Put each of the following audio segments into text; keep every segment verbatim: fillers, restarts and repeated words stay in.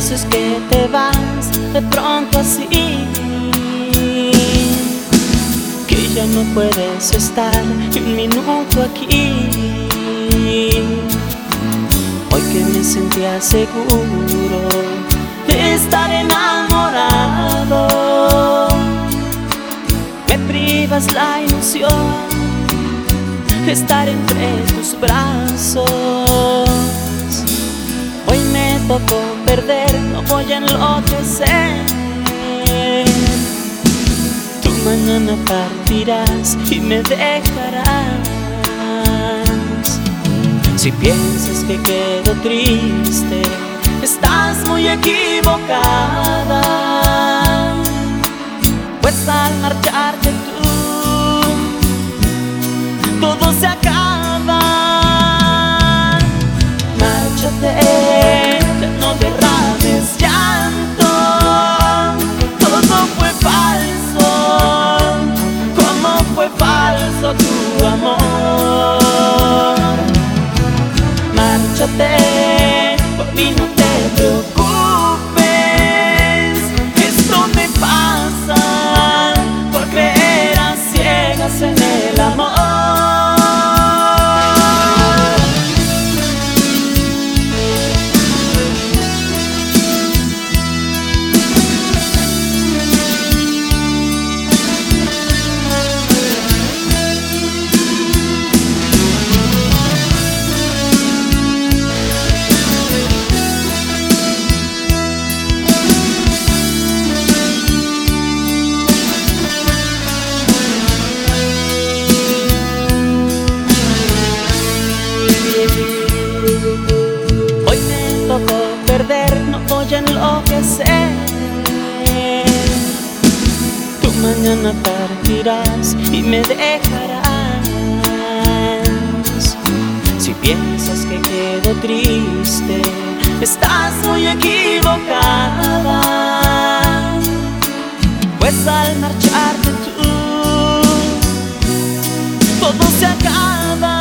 pienses que te vas de pronto así, que ya no puedes estar ni un minuto aquí. Hoy que me sentía seguro de estar enamorado, me privas la ilusión de estar entre tus brazos. Hoy me tocó perder, no voy a enloquecer. Tú mañana partirás y me dejarás. Si piensas que quedo triste, estás muy equivocada, pues al marcharte tú, todo se acaba. Márchate, ya no derrames llanto, todo fue falso, como fue falso tu amor. Márchate, por mí no te preocupes, esto me pasa por creer a ciegas en el amor. Perder, no voy a enloquecer. Tú mañana partirás y me dejarás. Si piensas que quedo triste, estás muy equivocada, pues al marcharte tú, todo se acaba.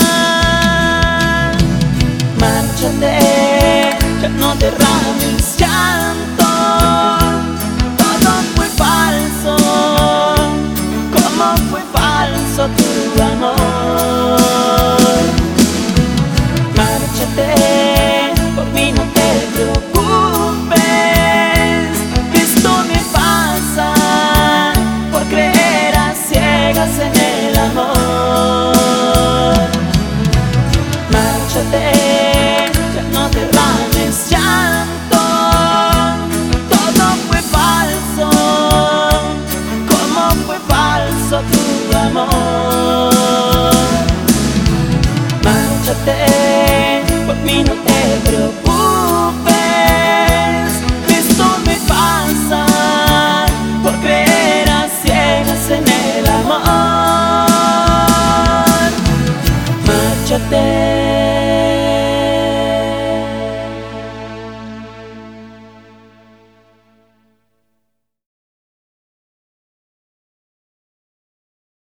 Márchate, ya no derrames llanto, todo fue falso, como fue falso tu amor. Márchate, por mí no te preocupes, esto me pasa por creer a ciegas en el amor. Márchate, ya no derrames llanto, todo fue falso, como fue falso tu amor. Márchate, por mí no te preocupes.